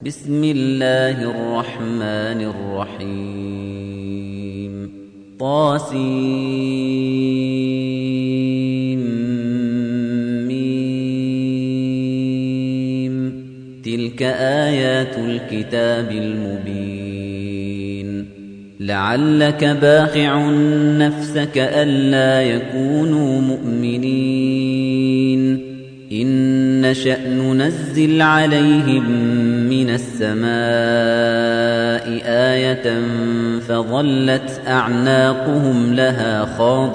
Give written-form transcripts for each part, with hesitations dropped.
بسم الله الرحمن الرحيم طاسيم تلك آيات الكتاب المبين لعلك باخع نفسك ألا يكونوا مؤمنين إن نشأ ننزل عليهم من السماء آية فظلت أعناقهم لها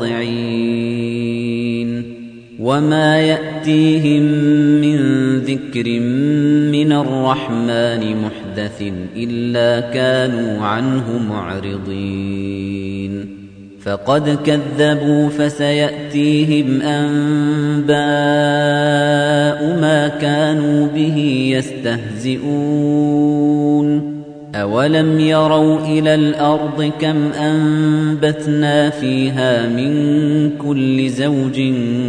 خاضعين وما يأتيهم من ذكر من الرحمن محدث إلا كانوا عنه معرضين فقد كذبوا فسيأتيهم أنباء ما كانوا به يستهزئون أولم يروا إلى الأرض كم أنبتنا فيها من كل زوج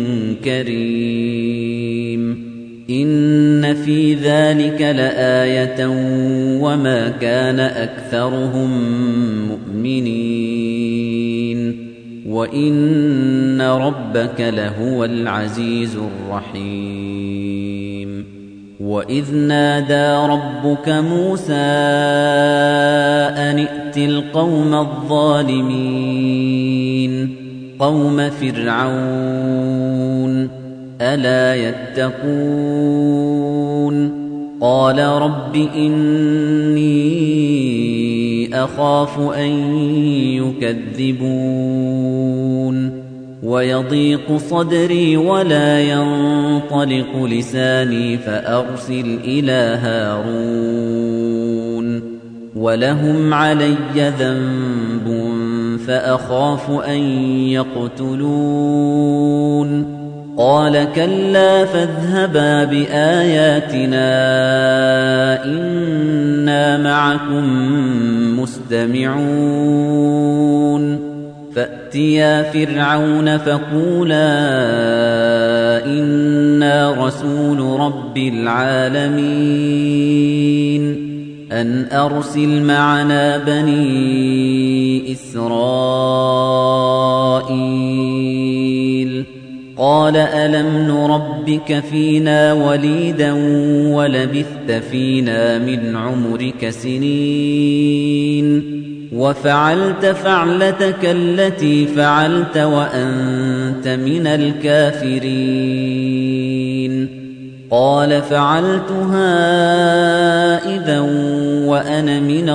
كريم إن في ذلك لآية وما كان أكثرهم مؤمنين وإن ربك لهو العزيز الرحيم وإذ نادى ربك موسى أن ائت القوم الظالمين قوم فرعون ألا يتقون قال رب إني أخاف أن يكذبون ويضيق صدري ولا ينطلق لساني فأرسل إلى هارون ولهم علي ذنب فأخاف أن يقتلون قال كلا فاذهبا بآياتنا إنا معكم مستمعون فأتيا فرعون فقولا إنا رسول رب العالمين أن أرسل معنا بني إسرائيل قال ألم نربك فينا وليدا ولبثت فينا من عمرك سنين وفعلت فعلتك التي فعلت وأنت من الكافرين قال فعلتها إذا وأنا من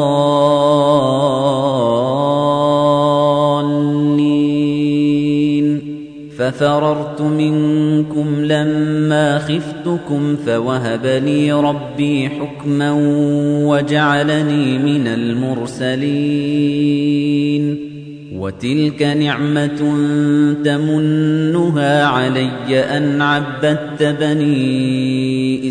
الضالين ففررت منكم لما خفتكم فوهب لي ربي حكما وجعلني من المرسلين وتلك نعمة تمنها علي أن عبدت بني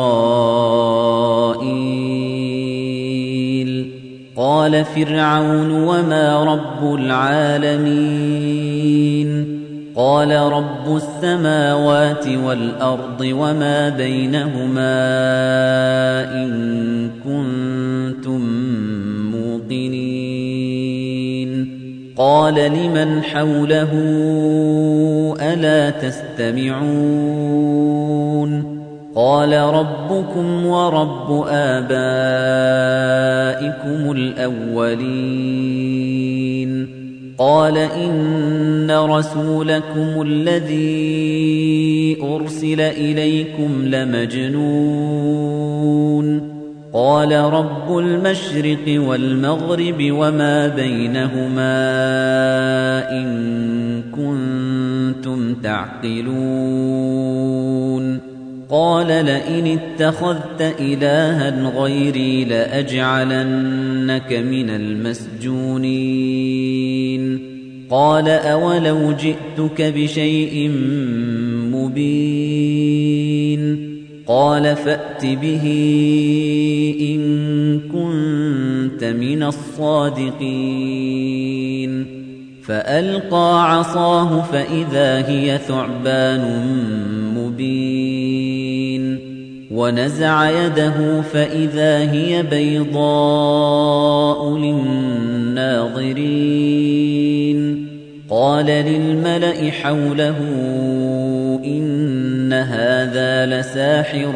إسرائيل قال فرعون وما رب العالمين قال رب السماوات والأرض وما بينهما إن كنتم موقنين قال لمن حوله ألا تستمعون قال ربكم ورب آبائكم الأولين قال إن رسولكم الذي أرسل إليكم لمجنون قال رب المشرق والمغرب وما بينهما إن كنتم تعقلون قال لئن اتخذت إلها غيري لأجعلنك من المسجونين قال أولو جئتك بشيء مبين قال فأت به إن كنت من الصادقين فألقى عصاه فإذا هي ثعبان مبين ونزع يده فإذا هي بيضاء للناظرين قال للملأ حوله إن هذا لساحر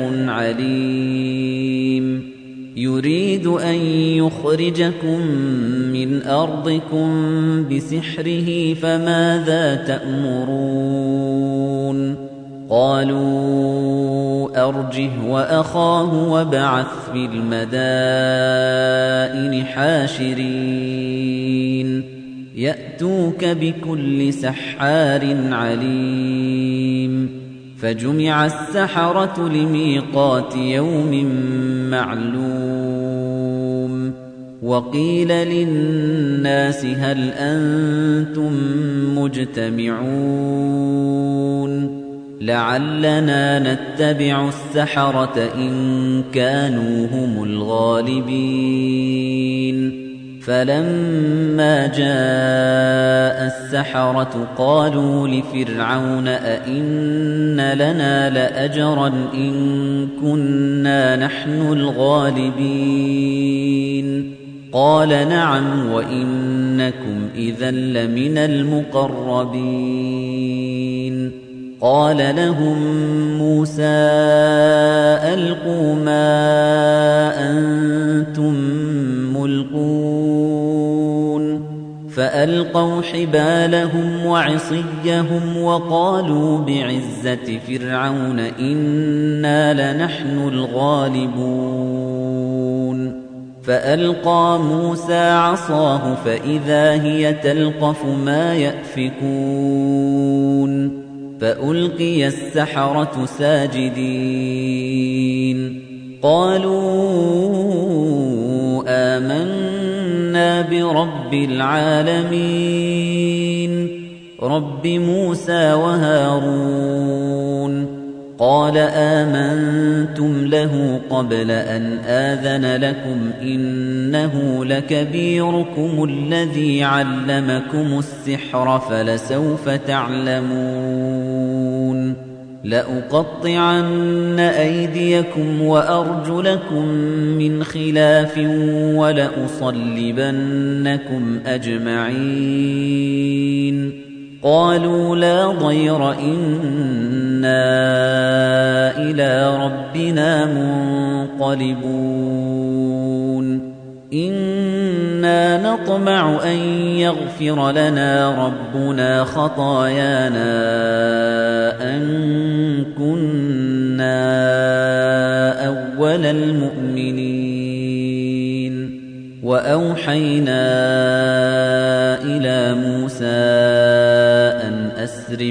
عليم يريد أن يخرجكم من أرضكم بسحره فماذا تأمرون قالوا أرجه وأخاه وابعث في المدائن حاشرين يأتوك بكل سحار عليم فجمع السحرة لميقات يوم معلوم وقيل للناس هل أنتم مجتمعون لعلنا نتبع السحرة إن كانوا هم الغالبين فلما جاء السحرة قالوا لفرعون أئن لنا لأجرا إن كنا نحن الغالبين قال نعم وإنكم إذا لمن المقربين قال لهم موسى ألقوا ما أنتم ملقون فألقوا حبالهم وعصيهم وقالوا بعزة فرعون إنا لنحن الغالبون فألقى موسى عصاه فإذا هي تلقف ما يأفكون فألقي السحرة ساجدين قالوا آمنا برب العالمين رب موسى وهارون قال آمنتم له قبل أن آذن لكم إنه لكبيركم الذي علمكم السحر فلسوف تعلمون لأقطعن أيديكم وأرجلكم من خلاف ولأصلبنكم أجمعين قالوا لا ضير إنا إلى ربنا منقلبون إنا نطمع أن يغفر لنا ربنا خطايانا أن كنا أول المؤمنين وأوحينا إلى موسى أن أسر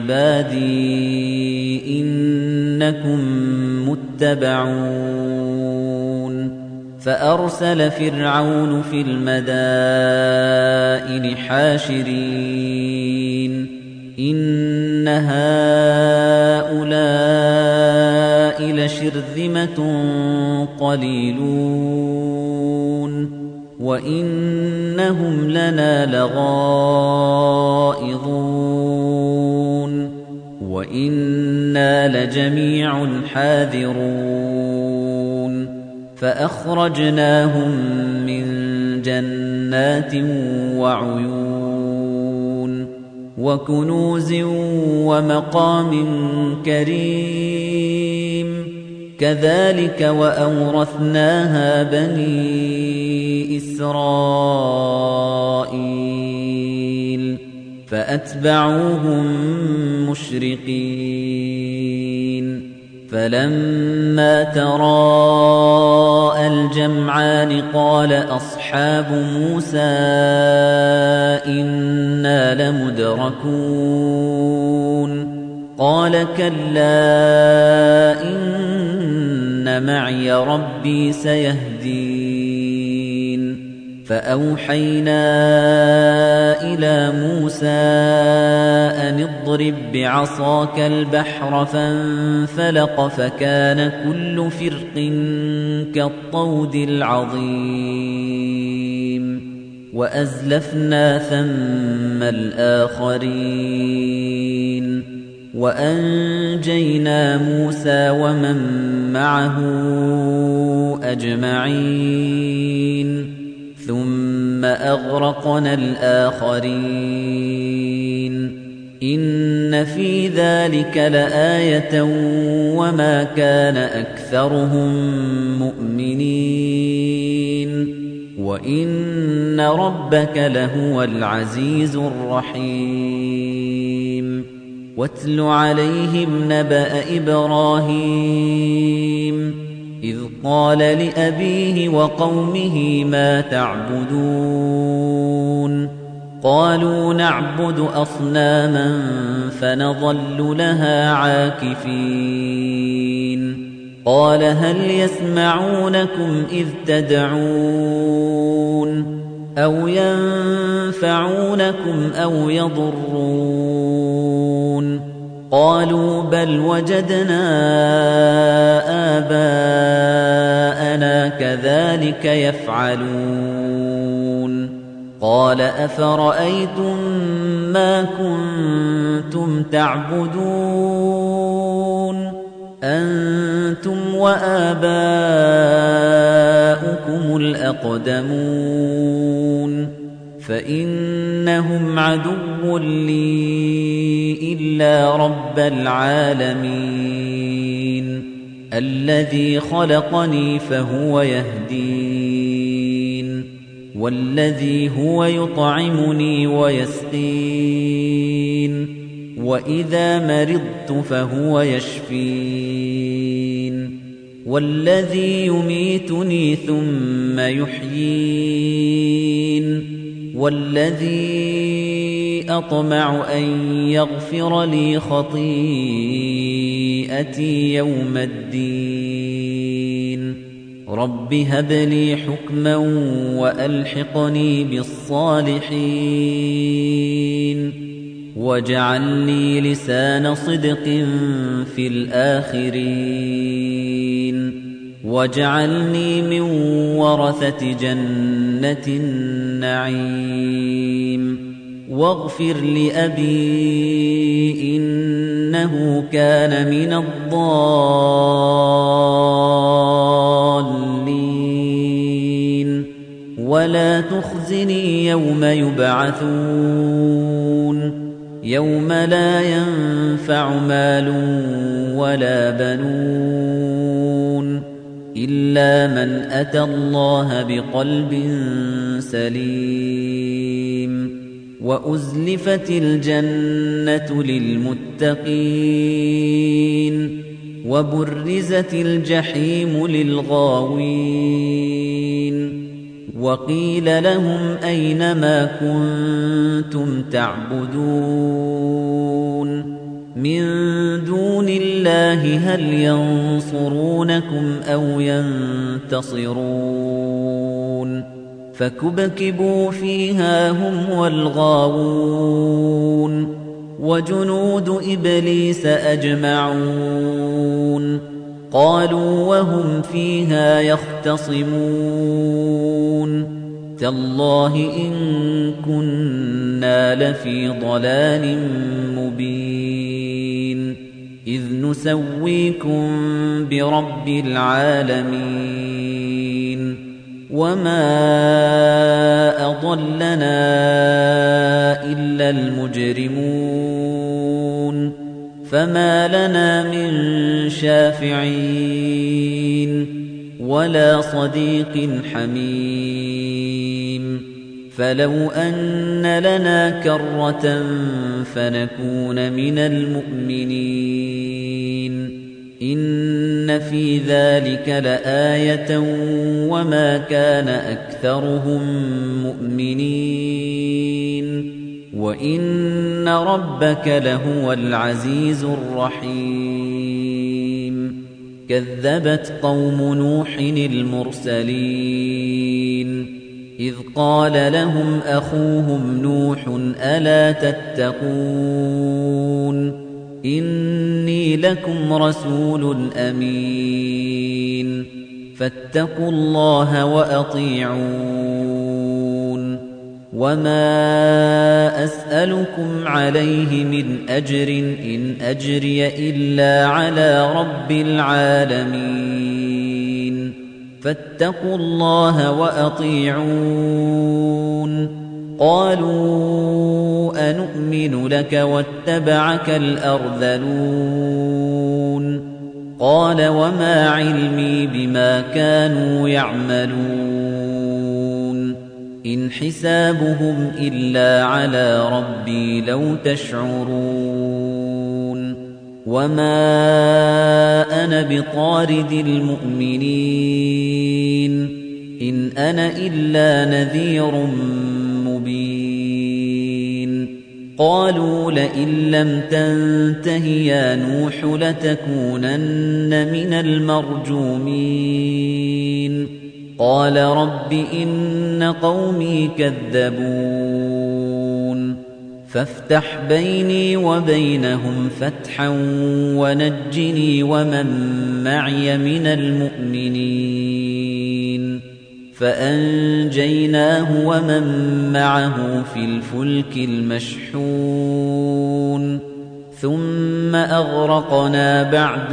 بعبادي إنكم متبعون فأرسل فرعون في المدائن حاشرين إن هؤلاء لشرذمة قليلون وإنهم لنا لغائظون وإنا لجميع حاذرون فأخرجناهم من جنات وعيون وكنوز ومقام كريم كذلك وأورثناها بني إسرائيل فأتبعوهم مشرقين فلما تراءى الجمعان قال أصحاب موسى إنا لمدركون قال كلا إن معي ربي سيهدين فأوحينا إلى موسى أن اضرب بعصاك البحر فانفلق فكان كل فرق كالطود العظيم وأزلفنا ثم الآخرين وأنجينا موسى ومن معه أجمعين ثم أغرقنا الآخرين إن في ذلك لآية وما كان أكثرهم مؤمنين وإن ربك لهو العزيز الرحيم واتل عليهم نبأ إبراهيم إذ قال لأبيه وقومه ما تعبدون قالوا نعبد أصناما فنظل لها عاكفين قال هل يسمعونكم إذ تدعون أو ينفعونكم أو يضرون قالوا بل وجدنا آباءنا كذلك يفعلون قال أفرأيتم ما كنتم تعبدون أنتم وآباؤكم الأقدمون فإنهم عدو لي إلا رب العالمين الذي خلقني فهو يهدين والذي هو يطعمني ويسقين وإذا مرضت فهو يشفين والذي يميتني ثم يحيين والذي أطمع أن يغفر لي خطيئتي يوم الدين رب هب لي حكما وألحقني بالصالحين واجعل لي لسان صدق في الآخرين واجعلني من ورثة جنة النعيم واغفر لأبي إنه كان من الضالين ولا تخزني يوم يبعثون يوم لا ينفع مال ولا بنون إلا من أتى الله بقلب سليم وأزلفت الجنة للمتقين وبرزت الجحيم للغاوين وقيل لهم أين ما كنتم تعبدون من دون الله هل ينصرونكم أو ينتصرون فكبكبوا فيها هم والغاوون وجنود إبليس أجمعون قالوا وهم فيها يختصمون تالله إن كنا لفي ضلال مبين إذ نسويكم برب العالمين وما أضلنا إلا المجرمون فما لنا من شافعين ولا صديق حميم فلو أن لنا كرة فنكون من المؤمنين إن في ذلك لآية وما كان أكثرهم مؤمنين وإن ربك لهو العزيز الرحيم كذبت قوم نوح المرسلين إذ قال لهم أخوهم نوح ألا تتقون إني لكم رسول أمين فاتقوا الله وأطيعون وما أسألكم عليه من أجر إن أجري إلا على رب العالمين فاتقوا الله وأطيعون قالوا أنؤمن لك واتبعك الأرذلون قال وما علمي بما كانوا يعملون إن حسابهم إلا على ربي لو تشعرون وما أنا بطارد المؤمنين إن أنا إلا نذير مبين قالوا لئن لم تنته يا نوح لتكونن من المرجومين قال رب إن قومي كذبون فافتح بيني وبينهم فتحا ونجني ومن معي من المؤمنين فأنجيناه ومن معه في الفلك المشحون ثم أغرقنا بعد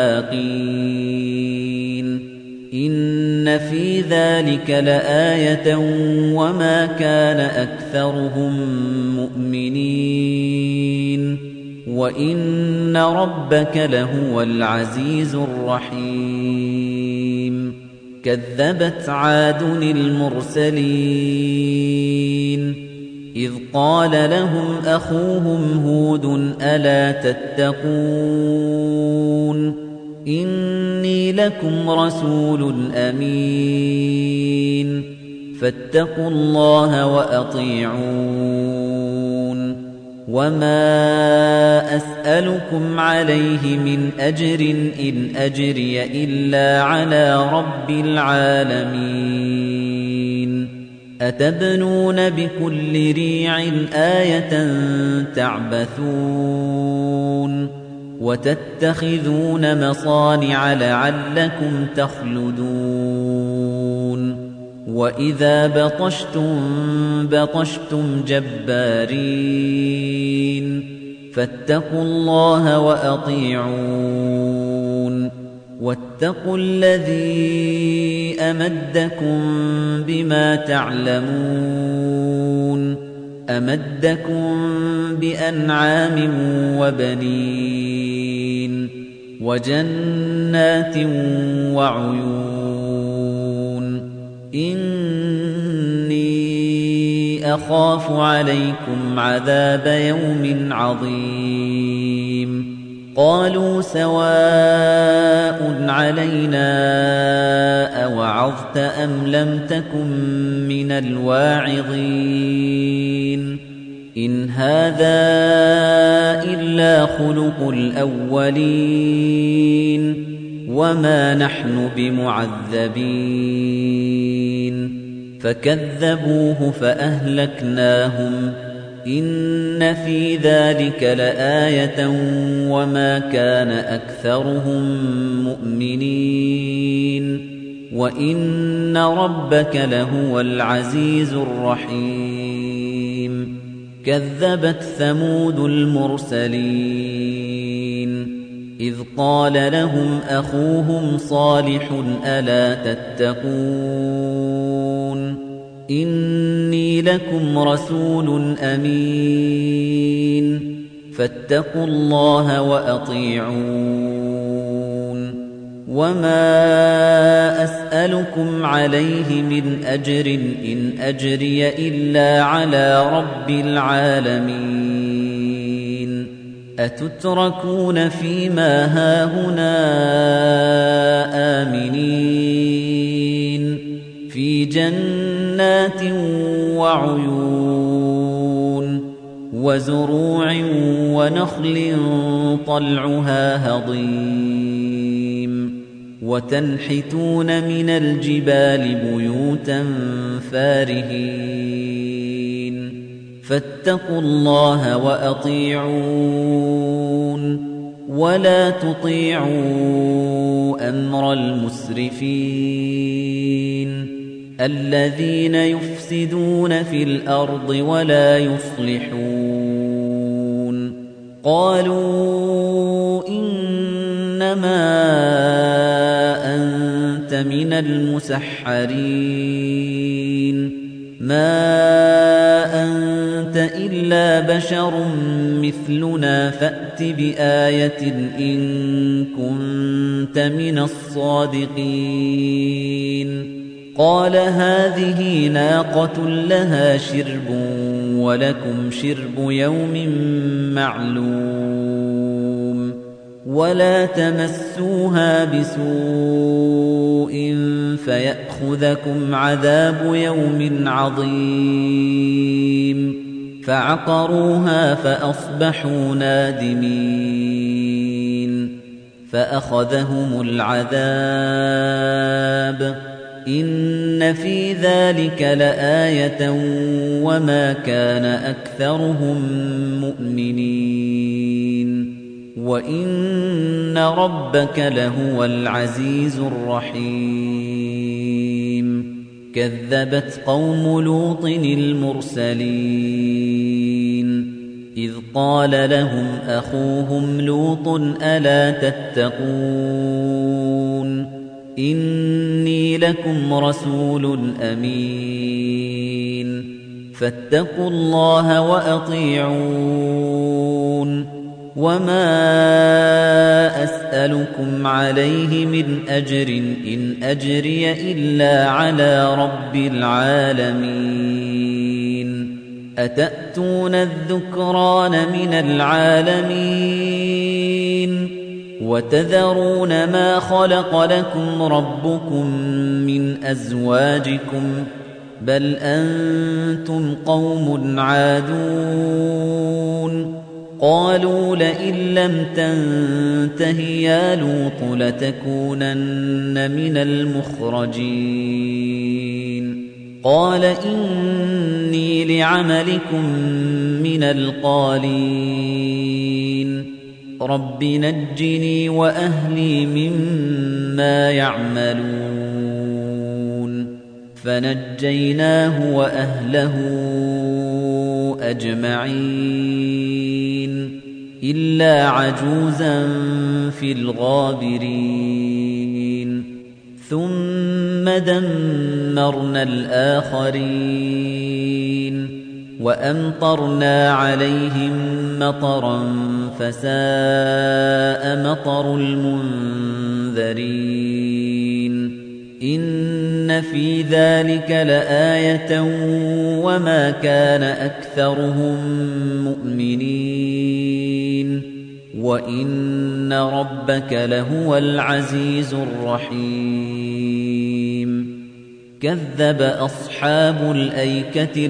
الباقين إن في ذلك لآية وما كان أكثرهم مؤمنين وإن ربك لهو العزيز الرحيم كذبت عاد المرسلين إذ قال لهم أخوهم هود ألا تتقون إني لكم رسول أمين فاتقوا الله وأطيعون وما أسألكم عليه من أجر إن أجري إلا على رب العالمين أتبنون بكل ريع آية تعبثون وتتخذون مصانع لعلكم تخلدون وإذا بطشتم جبارين فاتقوا الله وأطيعون واتقوا الذي أمدكم بما تعلمون أمدكم بأنعام وبنين وجنات وعيون إني أخاف عليكم عذاب يوم عظيم قالوا سواء علينا أوعظت أم لم تكن من الواعظين إن هذا إلا خلق الأولين وما نحن بمعذبين فكذبوه فأهلكناهم إن في ذلك لآية وما كان أكثرهم مؤمنين وإن ربك لهو العزيز الرحيم كذبت ثمود المرسلين إذ قال لهم أخوهم صالح ألا تتقون إني لكم رسول أمين فاتقوا الله وأطيعون وما أسألكم عليه من أجر إن أجري إلا على رب العالمين أتتركون فيما هاهنا آمنين في جنات وعيون وزروع ونخل طلعها هضيم وتنحتون من الجبال بيوتا فارهين فاتقوا الله وأطيعون ولا تطيعوا أمر المسرفين الذين يفسدون في الأرض ولا يصلحون قالوا إنما أنت من المسحرين ما أنت إلا بشر مثلنا فأت بآية إن كنت من الصادقين قال هذه ناقة لها شرب ولكم شرب يوم معلوم ولا تمسوها بسوء فيأخذكم عذاب يوم عظيم فعقروها فأصبحوا نادمين فأخذهم العذاب إن في ذلك لآية وما كان أكثرهم مؤمنين وإن ربك لهو العزيز الرحيم كذبت قوم لوط المرسلين إذ قال لهم أخوهم لوط ألا تتقون إني لكم رسول أمين فاتقوا الله وأطيعون وما أسألكم عليه من أجر إن أجري إلا على رب العالمين أتأتون الذكران من العالمين وتذرون ما خلق لكم ربكم من أزواجكم بل أنتم قوم عادون قالوا لئن لم تنته يا لوط لتكونن من المخرجين قال إني لعملكم من القالين رب نجني وأهلي مما يعملون فنجيناه وأهله أجمعين إلا عجوزا في الغابرين ثم دمرنا الآخرين وأمطرنا عليهم مطرا فساء مطر المنذرين إن في ذلك لآية وما كان أكثرهم مؤمنين وإن ربك لهو العزيز الرحيم كذب أصحاب الأيكة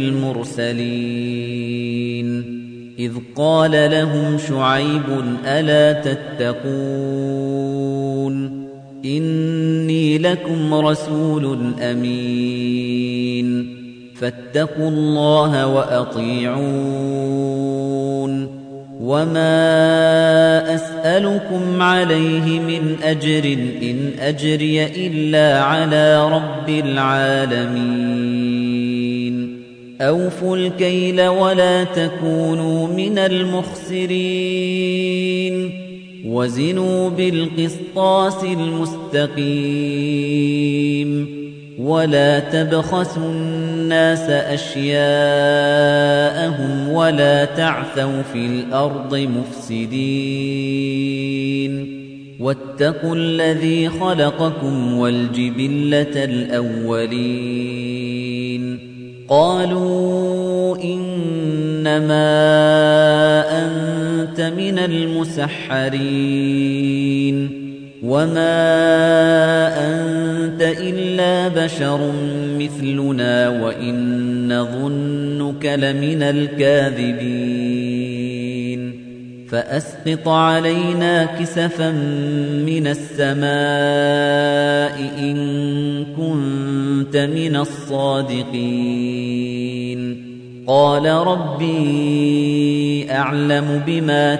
المرسلين إذ قال لهم شعيب ألا تتقون إني لكم رسول أمين فاتقوا الله وأطيعون وما أسألكم عليه من أجر إن أجري إلا على رب العالمين أوفوا الكيل ولا تكونوا من المخسرين وزنوا بالقسطاس المستقيم ولا تبخسوا الناس أشياءهم ولا تعثوا في الأرض مفسدين واتقوا الذي خلقكم والجبلة الأولين قالوا إنما أنت من المسحرين وما أنت إلا بشر مثلنا وإن نظنك لمن الكاذبين فأسقط علينا كسفا من السماء إن كنت من الصادقين قال ربي أعلم بما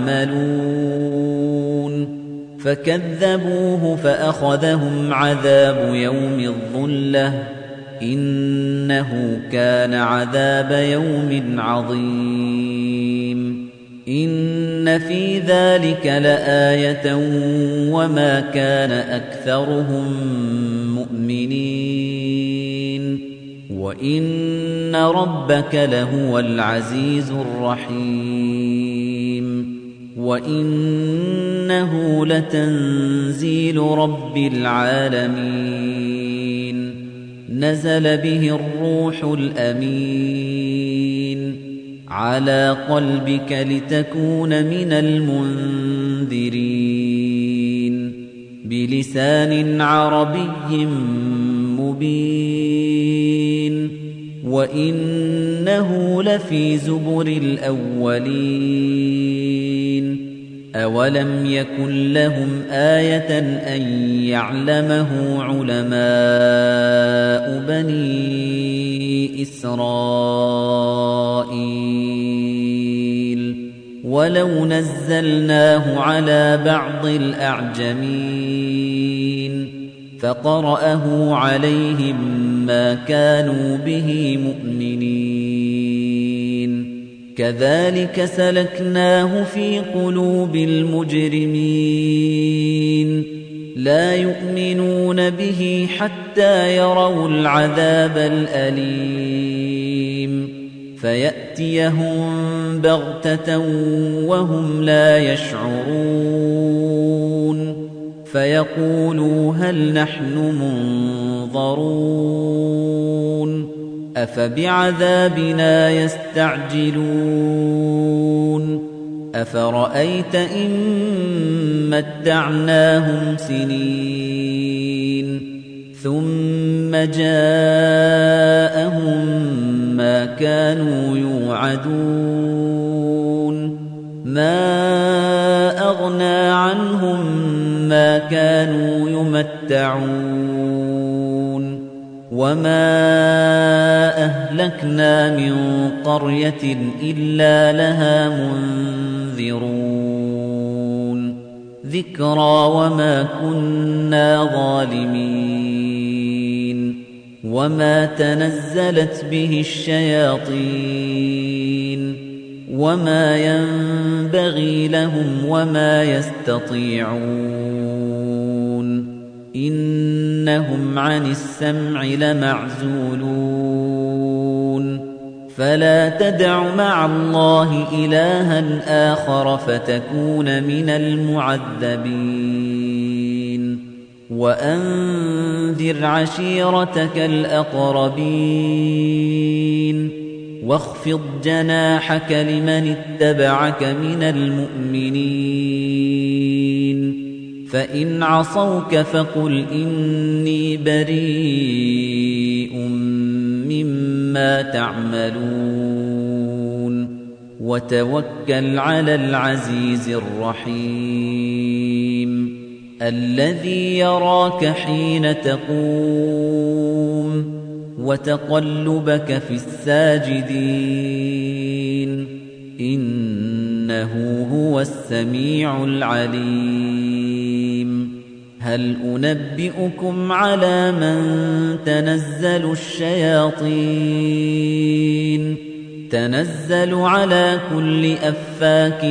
تعملون فكذبوه فأخذهم عذاب يوم الظلة إنه كان عذاب يوم عظيم إن في ذلك لآية وما كان أكثرهم مؤمنين وإن ربك لهو العزيز الرحيم وإنه لتنزيل رب العالمين نزل به الروح الأمين على قلبك لتكون من المنذرين بلسان عربي مبين وإنه لفي زبر الأولين أولم يكن لهم آية أن يعلمه علماء بني إسرائيل ولو نزلناه على بعض الأعجمين فقرأه عليهم ما كانوا به مؤمنين كذلك سلكناه في قلوب المجرمين لا يؤمنون به حتى يروا العذاب الأليم فيأتيهم بغتة وهم لا يشعرون فيقولوا هل نحن منظرون أفبعذابنا يستعجلون أفرأيت إن متعناهم سنين ثم جاءهم ما كانوا يوعدون ما أغنى عنهم ما كانوا يمتعون وما أهلكنا من قرية إلا لها منذرون ذكرى وما كنا ظالمين وما تنزلت به الشياطين وما ينبغي لهم وما يستطيعون إنهم عن السمع لمعزولون فلا تدع مع الله إلها آخر فتكون من المعذبين وأنذر عشيرتك الأقربين واخفض جناحك لمن اتبعك من المؤمنين فإن عصوك فقل إني بريء مما تعملون وتوكل على العزيز الرحيم الذي يراك حين تقوم وتقلبك في الساجدين إنه هو السميع العليم هل أنبئكم على من تنزل الشياطين تنزل على كل أفاك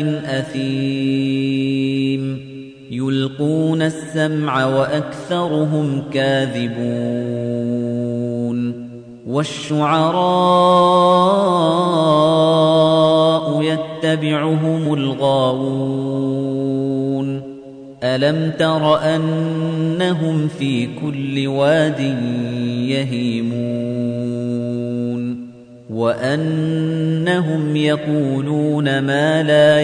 أثيم يلقون السمع وأكثرهم كاذبون والشعراء يتبعهم الغاوون ألم تر أنهم في كل واد يهيمون وأنهم يقولون ما لا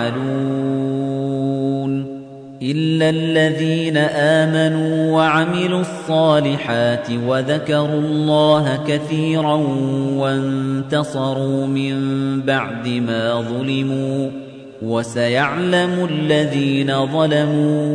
يفعلون إلا الذين آمنوا وعملوا الصالحات وذكروا الله كثيرا وانتصروا من بعد ما ظلموا وسيعلم الذين ظلموا